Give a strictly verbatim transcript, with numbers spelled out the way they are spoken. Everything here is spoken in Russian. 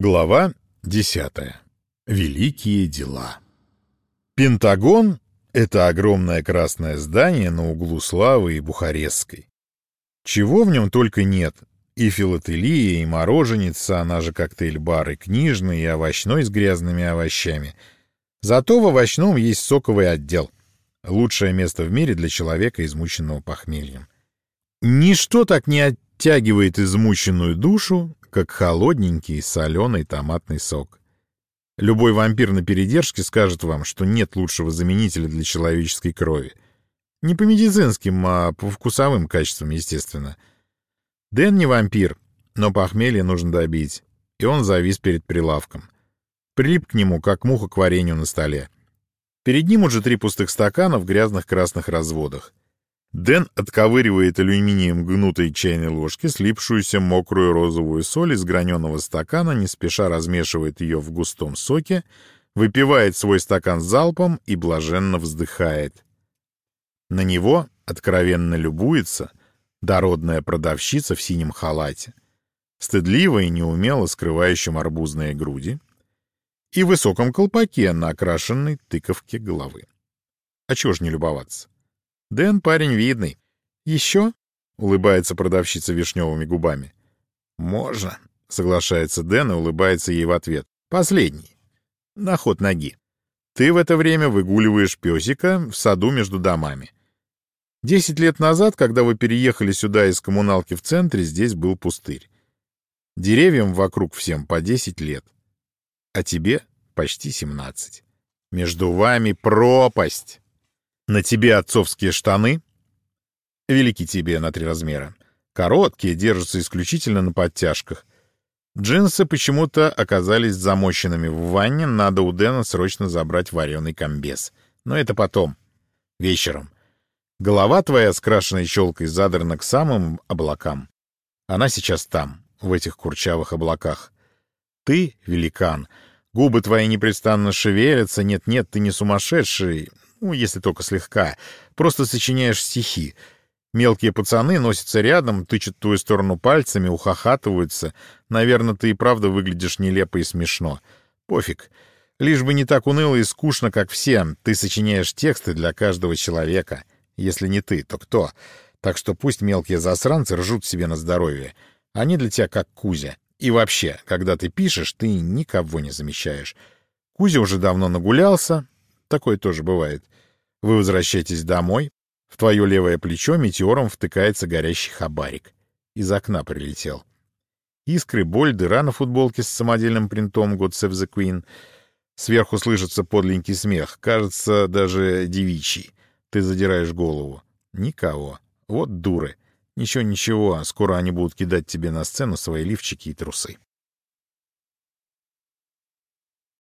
Глава десятая. Великие дела. Пентагон — это огромное красное здание на углу Славы и Бухарестской. Чего в нем только нет. И филателия, и мороженица, она же коктейль-бар, и книжный, и овощной с грязными овощами. Зато в овощном есть соковый отдел. Лучшее место в мире для человека, измученного похмельем. Ничто так не оттягивает измученную душу, как холодненький соленый томатный сок. Любой вампир на передержке скажет вам, что нет лучшего заменителя для человеческой крови. Не по медицинским, а по вкусовым качествам, естественно. Дэн не вампир, но похмелье нужно добить, и он завис перед прилавком. Прилип к нему, как муха к варенью на столе. Перед ним уже три пустых стакана в грязных красных разводах. Дэн отковыривает алюминием гнутой чайной ложки слипшуюся мокрую розовую соль из граненого стакана, не спеша размешивает ее в густом соке, выпивает свой стакан залпом и блаженно вздыхает. На него откровенно любуется дородная продавщица в синем халате, стыдливо и неумело скрывающем арбузные груди, и в высоком колпаке на окрашенной тыковке головы. А чего ж не любоваться? Дэн парень видный. Еще? — улыбается продавщица вишневыми губами. Можно, — соглашается Дэн и улыбается ей в ответ. Последний. На ход ноги. Ты в это время выгуливаешь песика в саду между домами. Десять лет назад, когда вы переехали сюда из коммуналки в центре, здесь был пустырь. Деревьям вокруг всем по десять лет. А тебе почти семнадцать. Между вами пропасть. На тебе отцовские штаны, велики тебе на три размера, короткие, держатся исключительно на подтяжках. Джинсы почему-то оказались замоченными в ванне, надо у Дэна срочно забрать вареный комбез. Но это потом, вечером. Голова твоя, скрашенная челкой, задрана к самым облакам. Она сейчас там, в этих курчавых облаках. Ты — великан, губы твои непрестанно шевелятся, нет-нет, ты не сумасшедший. Ну, если только слегка. Просто сочиняешь стихи. Мелкие пацаны носятся рядом, тычут в твою сторону пальцами, ухахатываются. Наверное, ты и правда выглядишь нелепо и смешно. Пофиг. Лишь бы не так уныло и скучно, как все. Ты сочиняешь тексты для каждого человека. Если не ты, то кто? Так что пусть мелкие засранцы ржут себе на здоровье. Они для тебя как Кузя. И вообще, когда ты пишешь, ты никого не замечаешь. Кузя уже давно нагулялся. Такое тоже бывает. Вы возвращаетесь домой, в твое левое плечо метеором втыкается горящий хабарик. Из окна прилетел. Искры, боль, дыра на футболке с самодельным принтом «God Save the Queen». Сверху слышится подленький смех, кажется, даже девичий. Ты задираешь голову. Никого. Вот дуры. Ничего-ничего, скоро они будут кидать тебе на сцену свои лифчики и трусы.